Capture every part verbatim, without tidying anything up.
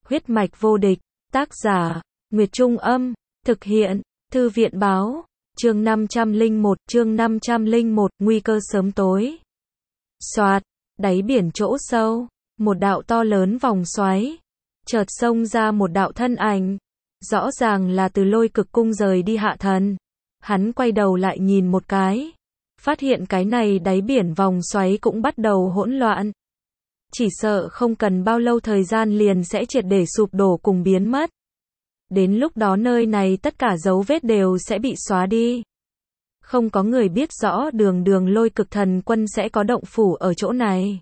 Huyết mạch vô địch, tác giả, Nguyệt Trung Âm, thực hiện, Thư viện Báo, chương năm trăm lẻ một, chương năm trăm lẻ một, nguy cơ sớm tối. Soạt, đáy biển chỗ sâu, một đạo to lớn vòng xoáy, chợt xông ra một đạo thân ảnh, rõ ràng là từ Lôi Cực Cung rời đi Hạ Thần. Hắn quay đầu lại nhìn một cái, phát hiện cái này đáy biển vòng xoáy cũng bắt đầu hỗn loạn. Chỉ sợ không cần bao lâu thời gian liền sẽ triệt để sụp đổ cùng biến mất. Đến lúc đó nơi này tất cả dấu vết đều sẽ bị xóa đi. Không có người biết rõ đường đường Lôi Cực Thần Quân sẽ có động phủ ở chỗ này.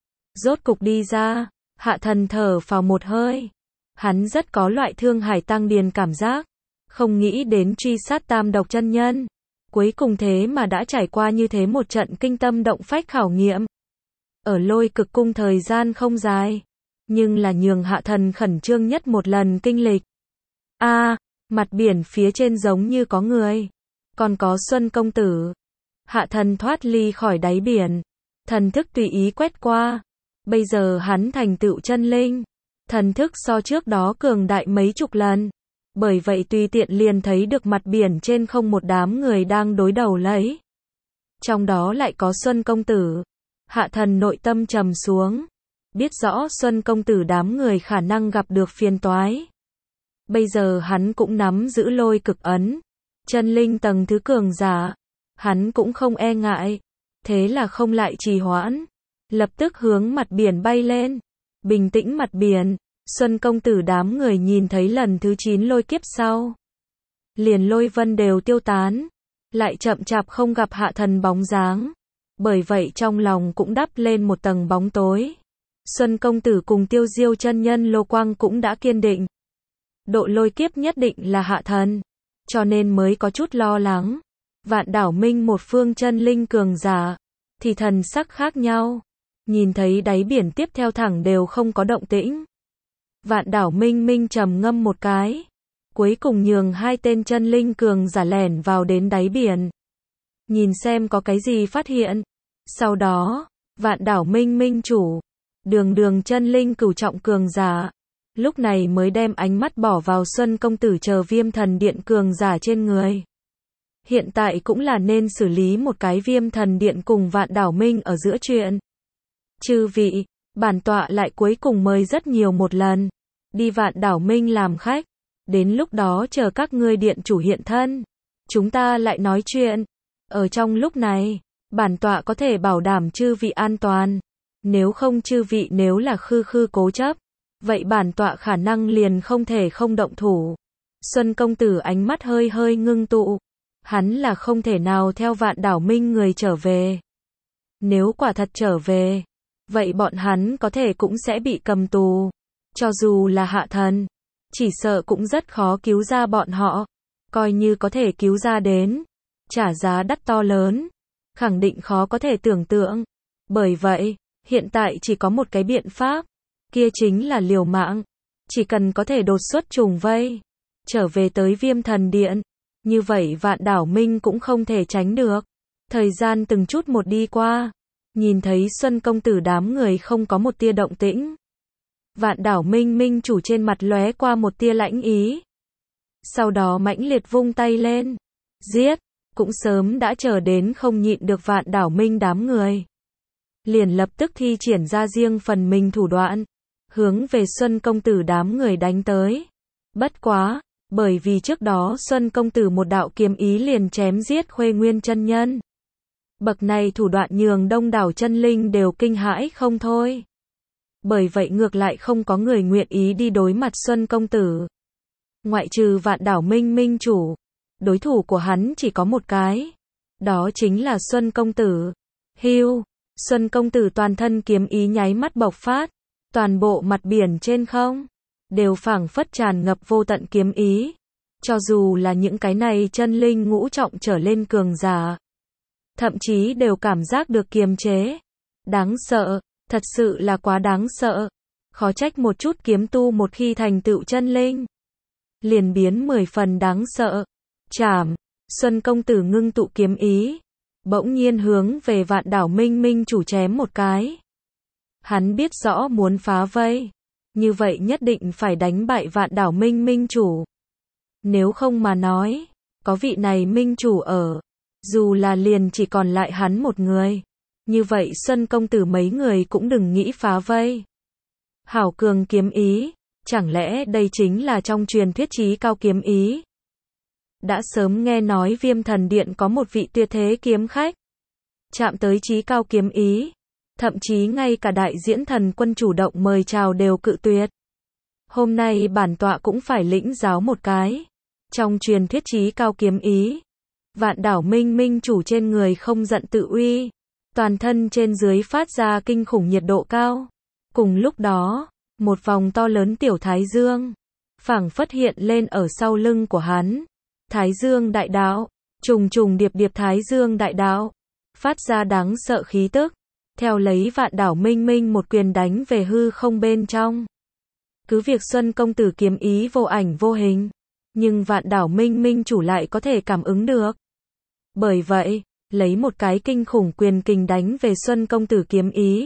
Rốt cục đi ra, Hạ Thần thở phào một hơi. Hắn rất có loại Thương Hải Tăng Điền cảm giác. Không nghĩ đến truy sát Tam Độc chân nhân. Cuối cùng thế mà đã trải qua như thế một trận kinh tâm động phách khảo nghiệm. Ở Lôi Cực Cung thời gian không dài, nhưng là nhường Hạ Thần khẩn trương nhất một lần kinh lịch. A, à, mặt biển phía trên giống như có người, còn có Xuân công tử. Hạ Thần thoát ly khỏi đáy biển, thần thức tùy ý quét qua. Bây giờ hắn thành tựu chân linh, thần thức so trước đó cường đại mấy chục lần. Bởi vậy tùy tiện liền thấy được mặt biển trên không một đám người đang đối đầu lấy. Trong đó lại có Xuân công tử. Hạ Thần nội tâm trầm xuống, biết rõ Xuân công tử đám người khả năng gặp được phiền toái. Bây giờ hắn cũng nắm giữ Lôi Cực ấn, chân linh tầng thứ cường giả, hắn cũng không e ngại, thế là không lại trì hoãn, lập tức hướng mặt biển bay lên. Bình tĩnh mặt biển, Xuân công tử đám người nhìn thấy lần thứ chín lôi kiếp sau, liền lôi vân đều tiêu tán, lại chậm chạp không gặp Hạ Thần bóng dáng. Bởi vậy trong lòng cũng đắp lên một tầng bóng tối. Xuân công tử cùng Tiêu Diêu chân nhân Lô Quang cũng đã kiên định. Độ lôi kiếp nhất định là Hạ Thần, cho nên mới có chút lo lắng. Vạn Đảo Minh một phương chân linh cường giả, thì thần sắc khác nhau. Nhìn thấy đáy biển tiếp theo thẳng đều không có động tĩnh. Vạn Đảo Minh minh trầm ngâm một cái. Cuối cùng nhường hai tên chân linh cường giả lẻn vào đến đáy biển. Nhìn xem có cái gì phát hiện. Sau đó, Vạn Đảo Minh minh chủ, đường đường chân linh cửu trọng cường giả, lúc này mới đem ánh mắt bỏ vào Xuân công tử chờ Viêm Thần Điện cường giả trên người. Hiện tại cũng là nên xử lý một cái Viêm Thần Điện cùng Vạn Đảo Minh ở giữa chuyện. Chư vị, bản tọa lại cuối cùng mời rất nhiều một lần, đi Vạn Đảo Minh làm khách, đến lúc đó chờ các ngươi điện chủ hiện thân, chúng ta lại nói chuyện. Ở trong lúc này, bản tọa có thể bảo đảm chư vị an toàn. Nếu không chư vị nếu là khư khư cố chấp, vậy bản tọa khả năng liền không thể không động thủ. Xuân công tử ánh mắt hơi hơi ngưng tụ. Hắn là không thể nào theo Vạn Đảo Minh người trở về. Nếu quả thật trở về, vậy bọn hắn có thể cũng sẽ bị cầm tù. Cho dù là Hạ Thần, chỉ sợ cũng rất khó cứu ra bọn họ. Coi như có thể cứu ra đến, trả giá đắt to lớn, khẳng định khó có thể tưởng tượng. Bởi vậy, hiện tại chỉ có một cái biện pháp, kia chính là liều mạng. Chỉ cần có thể đột xuất trùng vây, trở về tới Viêm Thần Điện, như vậy Vạn Đảo Minh cũng không thể tránh được. Thời gian từng chút một đi qua, nhìn thấy Xuân công tử đám người không có một tia động tĩnh. Vạn Đảo Minh minh chủ trên mặt lóe qua một tia lãnh ý. Sau đó mãnh liệt vung tay lên, giết. Cũng sớm đã chờ đến không nhịn được Vạn Đảo Minh đám người. Liền lập tức thi triển ra riêng phần mình thủ đoạn, hướng về Xuân công tử đám người đánh tới. Bất quá, bởi vì trước đó Xuân công tử một đạo kiếm ý liền chém giết Khuê Nguyên chân nhân. Bậc này thủ đoạn nhường đông đảo chân linh đều kinh hãi không thôi. Bởi vậy ngược lại không có người nguyện ý đi đối mặt Xuân công tử. Ngoại trừ Vạn Đảo Minh minh chủ, đối thủ của hắn chỉ có một cái, đó chính là Xuân công tử. Hưu, Xuân công tử toàn thân kiếm ý nháy mắt bộc phát, toàn bộ mặt biển trên không đều phảng phất tràn ngập vô tận kiếm ý. Cho dù là những cái này chân linh ngũ trọng trở lên cường giả, thậm chí đều cảm giác được kiềm chế. Đáng sợ, thật sự là quá đáng sợ. Khó trách một chút kiếm tu một khi thành tựu chân linh, liền biến mười phần đáng sợ. Chảm, Xuân công tử ngưng tụ kiếm ý, bỗng nhiên hướng về Vạn Đảo Minh minh chủ chém một cái. Hắn biết rõ muốn phá vây, như vậy nhất định phải đánh bại Vạn Đảo Minh Minh chủ. Nếu không mà nói, có vị này minh chủ ở, dù là liền chỉ còn lại hắn một người, như vậy Xuân công tử mấy người cũng đừng nghĩ phá vây. Hảo cường kiếm ý, chẳng lẽ đây chính là trong truyền thuyết chí cao kiếm ý? Đã sớm nghe nói Viêm Thần Điện có một vị tuyệt thế kiếm khách, chạm tới chí cao kiếm ý, thậm chí ngay cả đại diễn thần quân chủ động mời chào đều cự tuyệt. Hôm nay bản tọa cũng phải lĩnh giáo một cái. Trong truyền thuyết chí cao kiếm ý, Vạn Đảo Minh Minh chủ trên người không giận tự uy, toàn thân trên dưới phát ra kinh khủng nhiệt độ cao. Cùng lúc đó, một vòng to lớn tiểu thái dương phảng phất hiện lên ở sau lưng của hắn. Thái dương đại đạo, trùng trùng điệp điệp thái dương đại đạo, phát ra đáng sợ khí tức, theo lấy Vạn Đảo Minh Minh một quyền đánh về hư không bên trong. Cứ việc Xuân công tử kiếm ý vô ảnh vô hình, nhưng Vạn Đảo Minh Minh chủ lại có thể cảm ứng được. Bởi vậy, lấy một cái kinh khủng quyền kình đánh về Xuân công tử kiếm ý.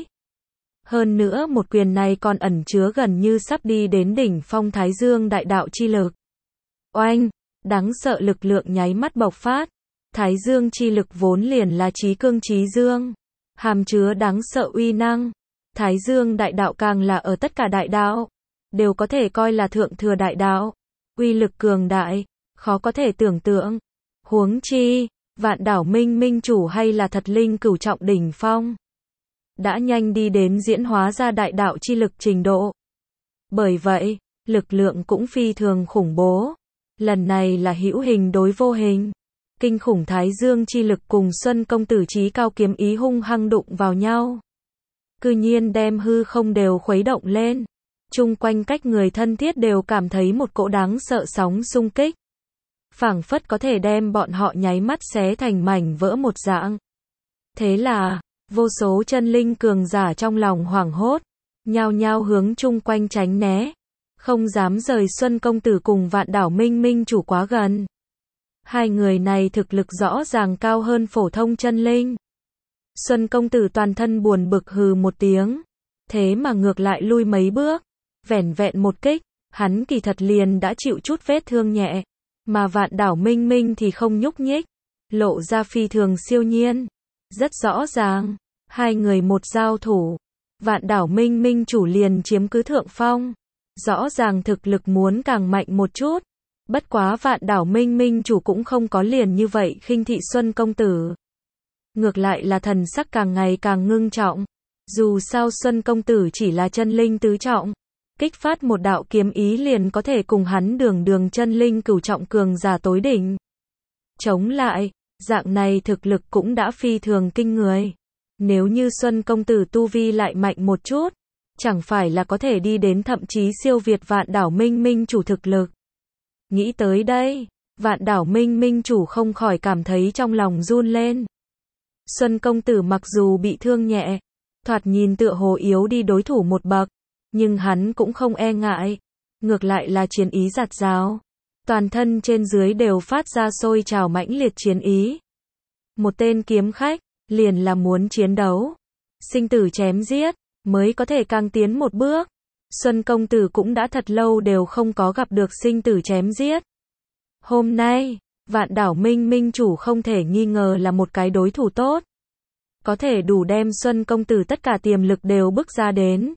Hơn nữa một quyền này còn ẩn chứa gần như sắp đi đến đỉnh phong Thái Dương đại đạo chi lực. Oanh, đáng sợ lực lượng nháy mắt bộc phát. Thái Dương chi lực vốn liền là chí cương chí dương, hàm chứa đáng sợ uy năng. Thái Dương đại đạo càng là ở tất cả đại đạo, đều có thể coi là thượng thừa đại đạo. Uy lực cường đại, khó có thể tưởng tượng. Huống chi, Vạn Đảo Minh Minh chủ hay là thật linh cửu trọng đỉnh phong, đã nhanh đi đến diễn hóa ra đại đạo chi lực trình độ. Bởi vậy, lực lượng cũng phi thường khủng bố. Lần này là hữu hình đối vô hình. Kinh khủng Thái Dương chi lực cùng Xuân công tử chí cao kiếm ý hung hăng đụng vào nhau. Cư nhiên đem hư không đều khuấy động lên. Chung quanh cách người thân thiết đều cảm thấy một cỗ đáng sợ sóng xung kích. Phảng phất có thể đem bọn họ nháy mắt xé thành mảnh vỡ một dạng. Thế là, vô số chân linh cường giả trong lòng hoảng hốt, nhao nhao hướng chung quanh tránh né, không dám rời Xuân công tử cùng Vạn Đảo Minh Minh chủ quá gần. Hai người này thực lực rõ ràng cao hơn phổ thông chân linh. Xuân công tử toàn thân buồn bực hừ một tiếng, thế mà ngược lại lui mấy bước. Vẻn vẹn một kích, hắn kỳ thật liền đã chịu chút vết thương nhẹ, mà Vạn Đảo Minh Minh thì không nhúc nhích, lộ ra phi thường siêu nhiên. Rất rõ ràng, hai người một giao thủ, Vạn Đảo Minh Minh chủ liền chiếm cứ thượng phong. Rõ ràng thực lực muốn càng mạnh một chút, bất quá Vạn Đảo Minh Minh chủ cũng không có liền như vậy khinh thị Xuân công tử. Ngược lại là thần sắc càng ngày càng ngưng trọng, dù sao Xuân công tử chỉ là chân linh tứ trọng. Kích phát một đạo kiếm ý liền có thể cùng hắn đường đường chân linh cửu trọng cường giả tối đỉnh. Chống lại, dạng này thực lực cũng đã phi thường kinh người. Nếu như Xuân công tử tu vi lại mạnh một chút, chẳng phải là có thể đi đến thậm chí siêu việt Vạn Đảo Minh Minh chủ thực lực. Nghĩ tới đây, Vạn Đảo Minh Minh chủ không khỏi cảm thấy trong lòng run lên. Xuân công tử mặc dù bị thương nhẹ, thoạt nhìn tựa hồ yếu đi đối thủ một bậc, nhưng hắn cũng không e ngại, ngược lại là chiến ý dạt dào, toàn thân trên dưới đều phát ra sôi trào mãnh liệt chiến ý. Một tên kiếm khách, liền là muốn chiến đấu, sinh tử chém giết, mới có thể càng tiến một bước. Xuân công tử cũng đã thật lâu đều không có gặp được sinh tử chém giết. Hôm nay, Vạn Đảo Minh Minh chủ không thể nghi ngờ là một cái đối thủ tốt, có thể đủ đem Xuân công tử tất cả tiềm lực đều bức ra đến.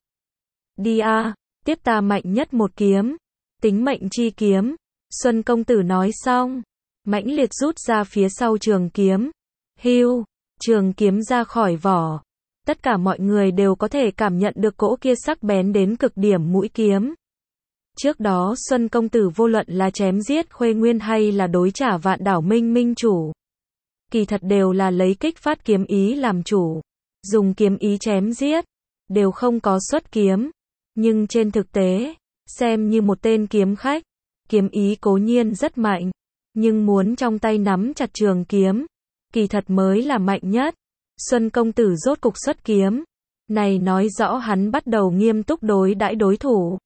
Đi a, tiếp ta mạnh nhất một kiếm, tính mệnh chi kiếm. Xuân công tử nói xong, mãnh liệt rút ra phía sau trường kiếm. Hưu, trường kiếm ra khỏi vỏ. Tất cả mọi người đều có thể cảm nhận được cỗ kia sắc bén đến cực điểm mũi kiếm. Trước đó Xuân công tử vô luận là chém giết Khuê Nguyên hay là đối trả Vạn Đảo Minh Minh chủ, kỳ thật đều là lấy kích phát kiếm ý làm chủ, dùng kiếm ý chém giết, đều không có xuất kiếm. Nhưng trên thực tế, xem như một tên kiếm khách, kiếm ý cố nhiên rất mạnh, nhưng muốn trong tay nắm chặt trường kiếm, kỳ thật mới là mạnh nhất. Xuân công tử rốt cục xuất kiếm, này nói rõ hắn bắt đầu nghiêm túc đối đãi đối thủ.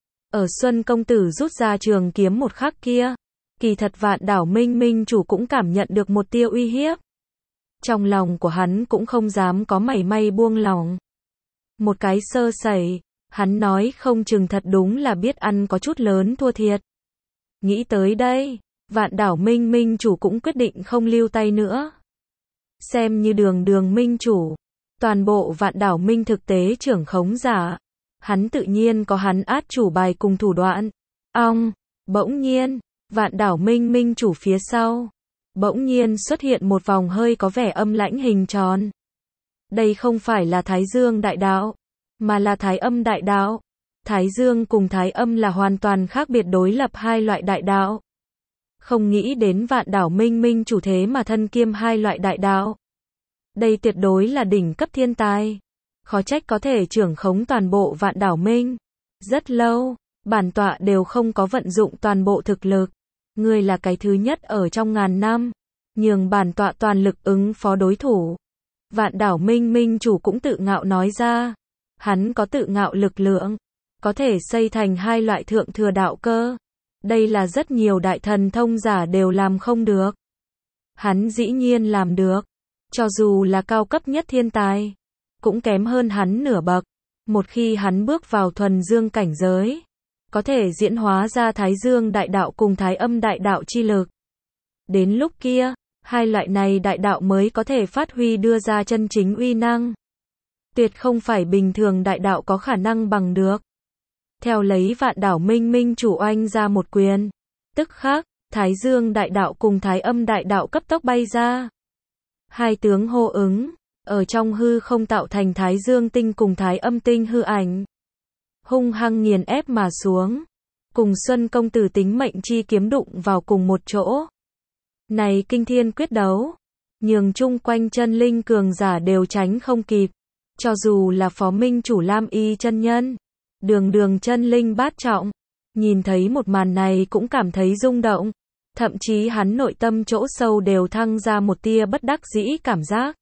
Ở Xuân công tử rút ra trường kiếm một khắc kia, kỳ thật Vạn Đảo Minh Minh chủ cũng cảm nhận được một tia uy hiếp. Trong lòng của hắn cũng không dám có mảy may buông lỏng. Một cái sơ sẩy, Hắn nói không chừng thật đúng là biết ăn có chút lớn thua thiệt. Nghĩ tới đây, Vạn Đảo Minh minh chủ cũng quyết định không lưu tay nữa. Xem như đường đường minh chủ, toàn bộ Vạn Đảo Minh thực tế trưởng khống giả. Hắn tự nhiên có hắn át chủ bài cùng thủ đoạn. Ong, bỗng nhiên, Vạn Đảo Minh minh chủ phía sau, bỗng nhiên xuất hiện một vòng hơi có vẻ âm lãnh hình tròn. Đây không phải là Thái Dương đại đạo, mà là Thái Âm đại đạo. Thái Dương cùng Thái Âm là hoàn toàn khác biệt đối lập hai loại đại đạo. Không nghĩ đến Vạn Đảo Minh minh chủ thế mà thân kiêm hai loại đại đạo. Đây tuyệt đối là đỉnh cấp thiên tài. Khó trách có thể trưởng khống toàn bộ Vạn Đảo Minh. Rất lâu, bản tọa đều không có vận dụng toàn bộ thực lực. Ngươi là cái thứ nhất ở trong ngàn năm, nhường bản tọa toàn lực ứng phó đối thủ. Vạn Đảo Minh minh chủ cũng tự ngạo nói ra. Hắn có tự ngạo lực lượng, có thể xây thành hai loại thượng thừa đạo cơ. Đây là rất nhiều đại thần thông giả đều làm không được. Hắn dĩ nhiên làm được. Cho dù là cao cấp nhất thiên tài, cũng kém hơn hắn nửa bậc. Một khi hắn bước vào thuần dương cảnh giới, có thể diễn hóa ra Thái Dương đại đạo cùng Thái Âm đại đạo chi lực. Đến lúc kia, hai loại này đại đạo mới có thể phát huy đưa ra chân chính uy năng. Tuyệt không phải bình thường đại đạo có khả năng bằng được. Theo lấy Vạn Đảo Minh minh chủ oanh ra một quyền, tức khắc, Thái Dương đại đạo cùng Thái Âm đại đạo cấp tốc bay ra. Hai tướng hô ứng, ở trong hư không tạo thành Thái Dương tinh cùng Thái Âm tinh hư ảnh. Hung hăng nghiền ép mà xuống, cùng Xuân công tử tính mệnh chi kiếm đụng vào cùng một chỗ. Này kinh thiên quyết đấu, nhường chung quanh chân linh cường giả đều tránh không kịp. Cho dù là phó minh chủ Lam Y chân nhân, đường đường chân linh bát trọng, nhìn thấy một màn này cũng cảm thấy rung động. Thậm chí hắn nội tâm chỗ sâu đều thăng ra một tia bất đắc dĩ cảm giác.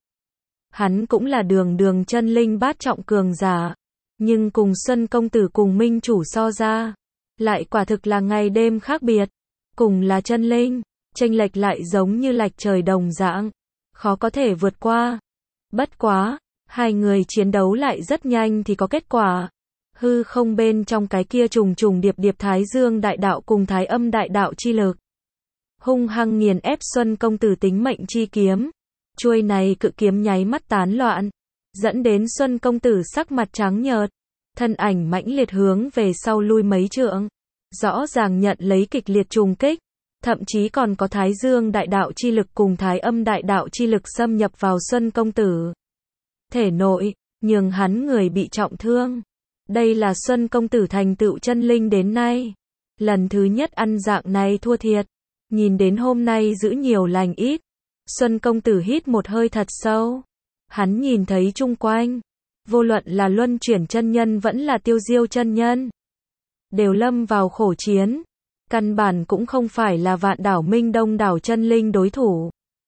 Hắn cũng là đường đường chân linh bát trọng cường giả, nhưng cùng Xuân công tử cùng minh chủ so ra, lại quả thực là ngày đêm khác biệt. Cùng là chân linh, chênh lệch lại giống như lệch trời đồng dạng, khó có thể vượt qua. Bất quá, hai người chiến đấu lại rất nhanh thì có kết quả. Hư không bên trong cái kia trùng trùng điệp điệp Thái Dương đại đạo cùng Thái Âm đại đạo chi lực, hung hăng nghiền ép Xuân công tử tính mệnh chi kiếm. Chuôi này cự kiếm nháy mắt tán loạn, dẫn đến Xuân công tử sắc mặt trắng nhợt, thân ảnh mãnh liệt hướng về sau lui mấy trượng, rõ ràng nhận lấy kịch liệt trùng kích, thậm chí còn có Thái Dương đại đạo chi lực cùng Thái Âm đại đạo chi lực xâm nhập vào Xuân công tử thể nội, nhường hắn người bị trọng thương. Đây là Xuân công tử thành tựu chân linh đến nay, lần thứ nhất ăn dạng này thua thiệt. Nhìn đến hôm nay giữ nhiều lành ít, Xuân công tử hít một hơi thật sâu. Hắn nhìn thấy chung quanh, vô luận là Luân Chuyển chân nhân vẫn là Tiêu Diêu chân nhân, đều lâm vào khổ chiến. Căn bản cũng không phải là Vạn Đảo Minh đông đảo chân linh đối thủ.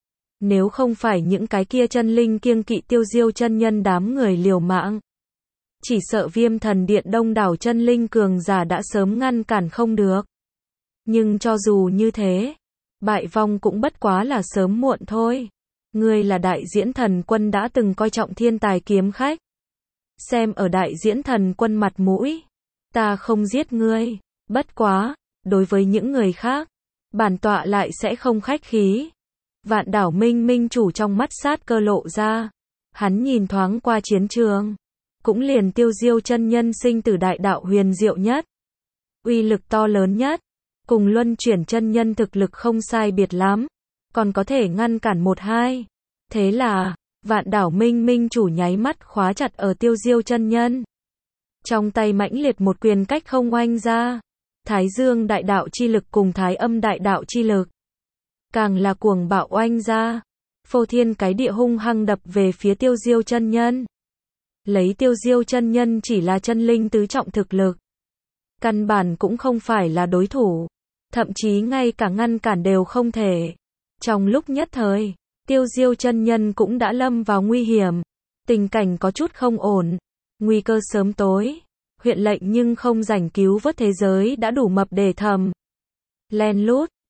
Nếu không phải những cái kia chân linh kiêng kỵ Tiêu Diêu chân nhân đám người liều mạng, chỉ sợ Viêm Thần Điện đông đảo chân linh cường giả đã sớm ngăn cản không được. Nhưng cho dù như thế, bại vong cũng bất quá là sớm muộn thôi. Ngươi là Đại Diễn Thần Quân đã từng coi trọng thiên tài kiếm khách. Xem ở Đại Diễn Thần Quân mặt mũi, ta không giết ngươi. Bất quá, đối với những người khác, bản tọa lại sẽ không khách khí. Vạn Đảo Minh minh chủ trong mắt sát cơ lộ ra. Hắn nhìn thoáng qua chiến trường, cũng liền Tiêu Diêu chân nhân sinh tử đại đạo huyền diệu nhất, uy lực to lớn nhất, cùng Luân Chuyển chân nhân thực lực không sai biệt lắm, còn có thể ngăn cản một hai. Thế là, Vạn Đảo Minh minh chủ nháy mắt khóa chặt ở Tiêu Diêu chân nhân. Trong tay mãnh liệt một quyền cách không oanh ra, Thái Dương đại đạo chi lực cùng Thái Âm đại đạo chi lực, càng là cuồng bạo oanh ra, phô thiên cái địa hung hăng đập về phía Tiêu Diêu chân nhân. Lấy Tiêu Diêu chân nhân chỉ là chân linh tứ trọng thực lực, căn bản cũng không phải là đối thủ, thậm chí ngay cả ngăn cản đều không thể. Trong lúc nhất thời, Tiêu Diêu chân nhân cũng đã lâm vào nguy hiểm, tình cảnh có chút không ổn, nguy cơ sớm tối. Huyện lệnh nhưng không rảnh cứu vớt thế giới đã đủ mập để thầm. Len lút,